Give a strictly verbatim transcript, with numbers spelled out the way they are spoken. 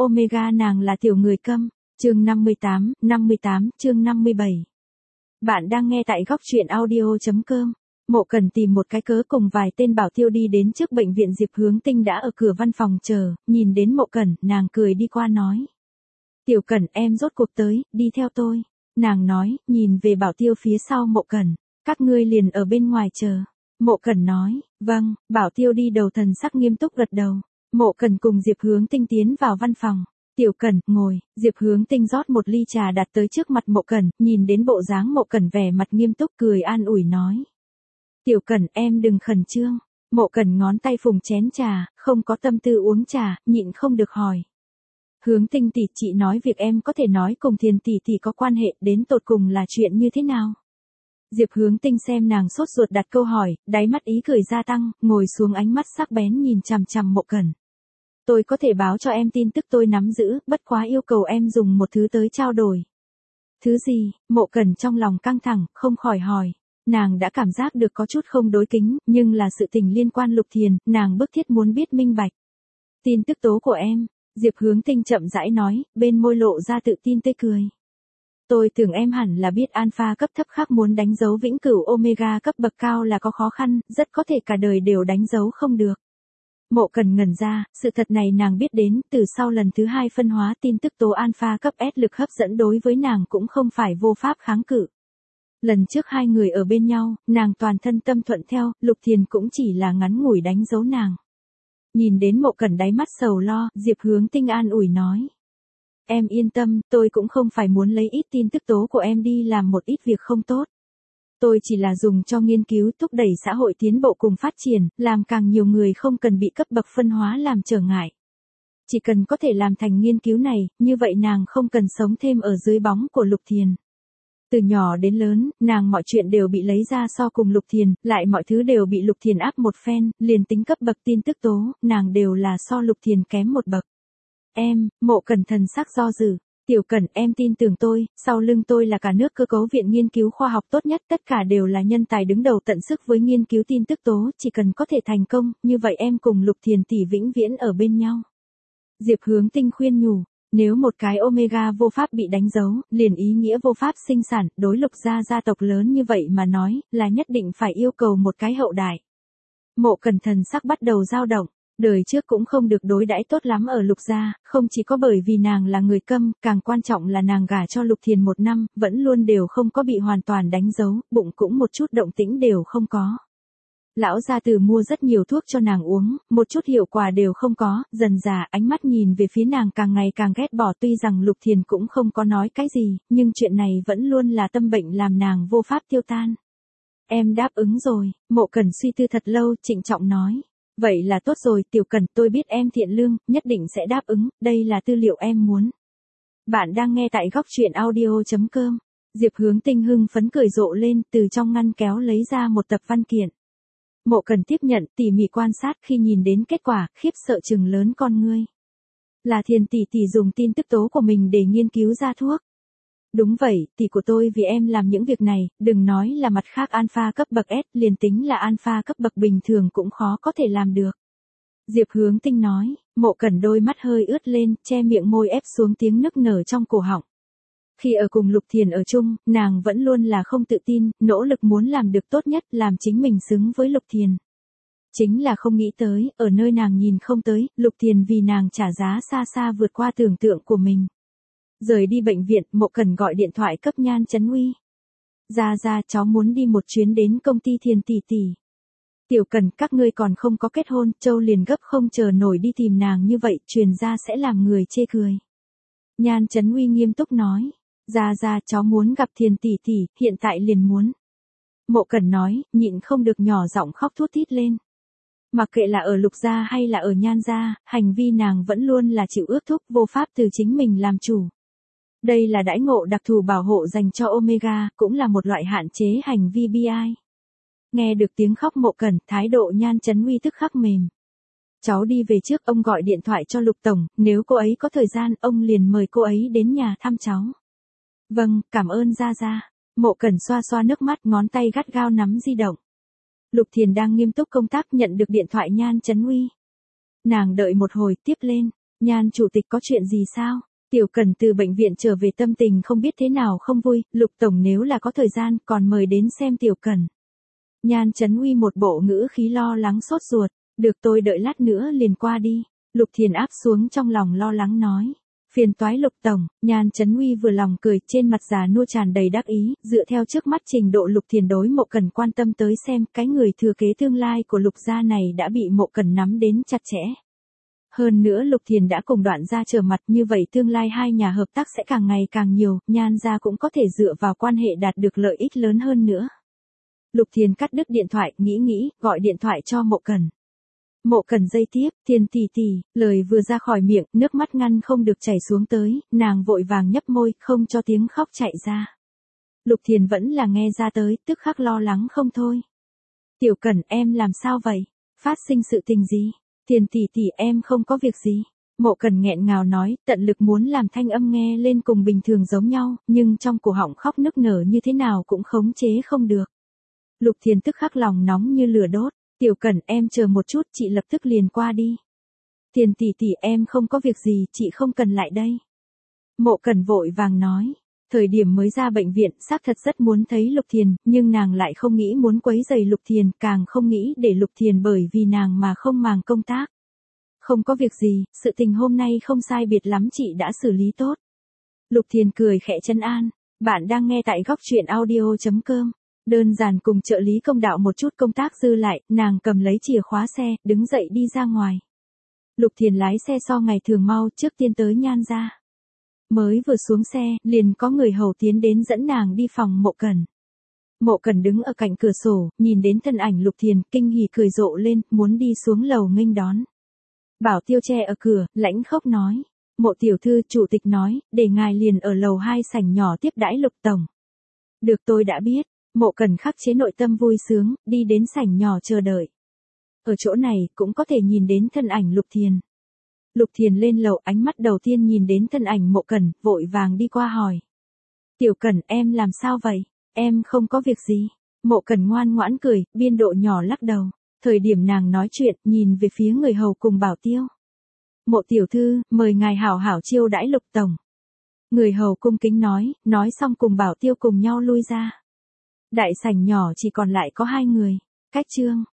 Omega nàng là tiểu người câm. Chương năm mươi tám, năm mươi tám, chương năm mươi bảy. Bạn đang nghe tại góc truyện audio chấm com. Mộ Cần tìm một cái cớ cùng vài tên bảo tiêu đi đến trước bệnh viện. Diệp Hướng Tinh đã ở cửa văn phòng chờ, nhìn đến Mộ Cần, nàng cười đi qua nói. Tiểu Cần, em rốt cuộc tới, đi theo tôi. Nàng nói, nhìn về bảo tiêu phía sau Mộ Cần, các ngươi liền ở bên ngoài chờ. Mộ Cần nói, vâng. Bảo tiêu đi đầu thần sắc nghiêm túc gật đầu. Mộ Cần cùng Diệp Hướng Tinh tiến vào văn phòng. Tiểu Cần, ngồi. Diệp Hướng Tinh rót một ly trà đặt tới trước mặt Mộ Cần, nhìn đến bộ dáng Mộ Cần vẻ mặt nghiêm túc cười an ủi nói. Tiểu Cần, em đừng khẩn trương. Mộ Cần ngón tay phùng chén trà, không có tâm tư uống trà, nhịn không được hỏi. Hướng Tinh tỷ, chị nói việc em có thể nói cùng Thiền tỷ tỷ có quan hệ, đến tột cùng là chuyện như thế nào? Diệp Hướng Tinh xem nàng sốt ruột đặt câu hỏi, đáy mắt ý cười gia tăng, ngồi xuống ánh mắt sắc bén nhìn chằm chằm Mộ Cần. Tôi có thể báo cho em tin tức tôi nắm giữ, bất quá yêu cầu em dùng một thứ tới trao đổi. Thứ gì? Mộ Cần trong lòng căng thẳng, không khỏi hỏi. Nàng đã cảm giác được có chút không đối kính, nhưng là sự tình liên quan Lục Thiền, nàng bức thiết muốn biết minh bạch. Tin tức tố của em, Diệp Hướng Tinh chậm rãi nói, bên môi lộ ra tự tin tươi cười. Tôi tưởng em hẳn là biết alpha cấp thấp khác muốn đánh dấu vĩnh cửu omega cấp bậc cao là có khó khăn, rất có thể cả đời đều đánh dấu không được. Mộ Cần ngẩn ra, sự thật này nàng biết đến, từ sau lần thứ hai phân hóa tin tức tố alpha cấp S lực hấp dẫn đối với nàng cũng không phải vô pháp kháng cự. Lần trước hai người ở bên nhau, nàng toàn thân tâm thuận theo, Lục Thiền cũng chỉ là ngắn ngủi đánh dấu nàng. Nhìn đến Mộ Cần đáy mắt sầu lo, Diệp Hướng Tinh an ủi nói. Em yên tâm, tôi cũng không phải muốn lấy ít tin tức tố của em đi làm một ít việc không tốt. Tôi chỉ là dùng cho nghiên cứu thúc đẩy xã hội tiến bộ cùng phát triển, làm càng nhiều người không cần bị cấp bậc phân hóa làm trở ngại. Chỉ cần có thể làm thành nghiên cứu này, như vậy nàng không cần sống thêm ở dưới bóng của Lục Thiền. Từ nhỏ đến lớn, nàng mọi chuyện đều bị lấy ra so cùng Lục Thiền, lại mọi thứ đều bị Lục Thiền áp một phen, liền tính cấp bậc tin tức tố, nàng đều là so Lục Thiền kém một bậc. Em, Mộ Cần thần sắc do dự. Tiểu Cần, em tin tưởng tôi, sau lưng tôi là cả nước cơ cấu viện nghiên cứu khoa học tốt nhất, tất cả đều là nhân tài đứng đầu tận sức với nghiên cứu tin tức tố, chỉ cần có thể thành công, như vậy em cùng Lục Thiền tỷ vĩnh viễn ở bên nhau. Diệp Hướng Tinh khuyên nhủ, nếu một cái omega vô pháp bị đánh dấu, liền ý nghĩa vô pháp sinh sản, đối Lục gia gia tộc lớn như vậy mà nói, là nhất định phải yêu cầu một cái hậu đại. Mộ Cần thần sắc bắt đầu dao động. Đời trước cũng không được đối đãi tốt lắm ở Lục gia, không chỉ có bởi vì nàng là người câm, càng quan trọng là nàng gả cho Lục Thiền một năm, vẫn luôn đều không có bị hoàn toàn đánh dấu, bụng cũng một chút động tĩnh đều không có. Lão gia tử mua rất nhiều thuốc cho nàng uống, một chút hiệu quả đều không có, dần dà ánh mắt nhìn về phía nàng càng ngày càng ghét bỏ, tuy rằng Lục Thiền cũng không có nói cái gì, nhưng chuyện này vẫn luôn là tâm bệnh làm nàng vô pháp tiêu tan. Em đáp ứng rồi. Mộ Cần suy tư thật lâu, trịnh trọng nói. Vậy là tốt rồi, Tiểu Cần, tôi biết em thiện lương, nhất định sẽ đáp ứng, đây là tư liệu em muốn. Bạn đang nghe tại góc truyện audio chấm com. Diệp Hướng Tinh hưng phấn cười rộ lên, từ trong ngăn kéo lấy ra một tập văn kiện. Mộ Cần tiếp nhận, tỉ mỉ quan sát, khi nhìn đến kết quả, khiếp sợ trừng lớn con ngươi. Là Thiền tỷ tỷ dùng tin tức tố của mình để nghiên cứu ra thuốc. Đúng vậy, tỷ của tôi vì em làm những việc này, đừng nói là mặt khác alpha cấp bậc S, liền tính là alpha cấp bậc bình thường cũng khó có thể làm được. Diệp Hướng Tinh nói. Mộ Cần đôi mắt hơi ướt lên, che miệng môi ép xuống tiếng nức nở trong cổ họng. Khi ở cùng Lục Thiền ở chung, nàng vẫn luôn là không tự tin, nỗ lực muốn làm được tốt nhất, làm chính mình xứng với Lục Thiền. Chính là không nghĩ tới, ở nơi nàng nhìn không tới, Lục Thiền vì nàng trả giá xa xa vượt qua tưởng tượng của mình. Rời đi bệnh viện, Mộ Cần gọi điện thoại cấp Nhan Chấn Uy. Ra ra, cháu muốn đi một chuyến đến công ty Thiền tỷ tỷ. Tiểu Cần, các ngươi còn không có kết hôn, Châu liền gấp không chờ nổi đi tìm nàng như vậy, truyền ra sẽ làm người chê cười. Nhan Chấn Uy nghiêm túc nói. Ra ra, cháu muốn gặp Thiền tỷ tỷ, hiện tại liền muốn. Mộ Cần nói, nhịn không được nhỏ giọng khóc thút thít lên. Mặc kệ là ở Lục gia hay là ở Nhan gia, hành vi nàng vẫn luôn là chịu ước thúc, vô pháp từ chính mình làm chủ. Đây là đãi ngộ đặc thù bảo hộ dành cho Omega, cũng là một loại hạn chế hành vi bi ai. Nghe được tiếng khóc Mộ Cần, thái độ Nhan Chấn Uy tức khắc mềm. Cháu đi về trước, ông gọi điện thoại cho Lục tổng, nếu cô ấy có thời gian, ông liền mời cô ấy đến nhà thăm cháu. Vâng, cảm ơn ra ra. Mộ Cần xoa xoa nước mắt, ngón tay gắt gao nắm di động. Lục Thiền đang nghiêm túc công tác, nhận được điện thoại Nhan Chấn Uy. Nàng đợi một hồi, tiếp lên. Nhan chủ tịch có chuyện gì sao? Tiểu Cần từ bệnh viện trở về tâm tình không biết thế nào không vui, Lục Tổng nếu là có thời gian còn mời đến xem Tiểu Cần. Nhan Chấn Uy một bộ ngữ khí lo lắng sốt ruột, được tôi đợi lát nữa liền qua đi. Lục Thiền áp xuống trong lòng lo lắng nói. Phiền toái Lục Tổng, Nhan Chấn Uy vừa lòng cười trên mặt già nua tràn đầy đắc ý, dựa theo trước mắt trình độ Lục Thiền đối Mộ Cần quan tâm tới xem cái người thừa kế tương lai của Lục gia này đã bị Mộ Cần nắm đến chặt chẽ. Hơn nữa Lục Thiền đã cùng Đoạn gia trở mặt như vậy tương lai hai nhà hợp tác sẽ càng ngày càng nhiều, Nhan gia cũng có thể dựa vào quan hệ đạt được lợi ích lớn hơn nữa. Lục Thiền cắt đứt điện thoại, nghĩ nghĩ, gọi điện thoại cho Mộ Cần. Mộ Cần dây tiếp, Thiền tỷ tỷ, lời vừa ra khỏi miệng, nước mắt ngăn không được chảy xuống tới, nàng vội vàng nhấp môi, không cho tiếng khóc chạy ra. Lục Thiền vẫn là nghe ra tới, tức khắc lo lắng không thôi. Tiểu Cần, em làm sao vậy? Phát sinh sự tình gì? Thiền tỷ tỷ, em không có việc gì. Mộ Cần nghẹn ngào nói, tận lực muốn làm thanh âm nghe lên cùng bình thường giống nhau, nhưng trong cổ họng khóc nức nở như thế nào cũng khống chế không được. Lục Thiền tức khắc lòng nóng như lửa đốt. Tiểu Cần, em chờ một chút, chị lập tức liền qua đi. Thiền tỷ tỷ, em không có việc gì, chị không cần lại đây. Mộ Cần vội vàng nói. Thời điểm mới ra bệnh viện, xác thật rất muốn thấy Lục Thiền, nhưng nàng lại không nghĩ muốn quấy rầy Lục Thiền, càng không nghĩ để Lục Thiền bởi vì nàng mà không màng công tác. Không có việc gì, sự tình hôm nay không sai biệt lắm chị đã xử lý tốt. Lục Thiền cười khẽ trấn an. Bạn đang nghe tại góc truyện audio chấm com. Đơn giản cùng trợ lý công đạo một chút công tác dư lại, nàng cầm lấy chìa khóa xe, đứng dậy đi ra ngoài. Lục Thiền lái xe so ngày thường mau, trước tiên tới Nhan gia. Mới vừa xuống xe, liền có người hầu tiến đến dẫn nàng đi phòng Mộ Cần. Mộ Cần đứng ở cạnh cửa sổ, nhìn đến thân ảnh Lục Thiền, kinh hỉ cười rộ lên, muốn đi xuống lầu nghênh đón. Bảo Tiêu che ở cửa, lãnh khốc nói. Mộ tiểu thư, chủ tịch nói, để ngài liền ở lầu hai sảnh nhỏ tiếp đãi Lục Tổng. Được, tôi đã biết. Mộ Cần khắc chế nội tâm vui sướng, đi đến sảnh nhỏ chờ đợi. Ở chỗ này, cũng có thể nhìn đến thân ảnh Lục Thiền. Lục Thiền lên lầu, ánh mắt đầu tiên nhìn đến thân ảnh Mộ Cần, vội vàng đi qua hỏi. Tiểu Cần, em làm sao vậy? Em không có việc gì. Mộ Cần ngoan ngoãn cười, biên độ nhỏ lắc đầu. Thời điểm nàng nói chuyện, nhìn về phía người hầu cùng Bảo Tiêu. Mộ tiểu thư, mời ngài hảo hảo chiêu đãi Lục Tổng. Người hầu cung kính nói, nói xong cùng Bảo Tiêu cùng nhau lui ra. Đại sảnh nhỏ chỉ còn lại có hai người. Cách chương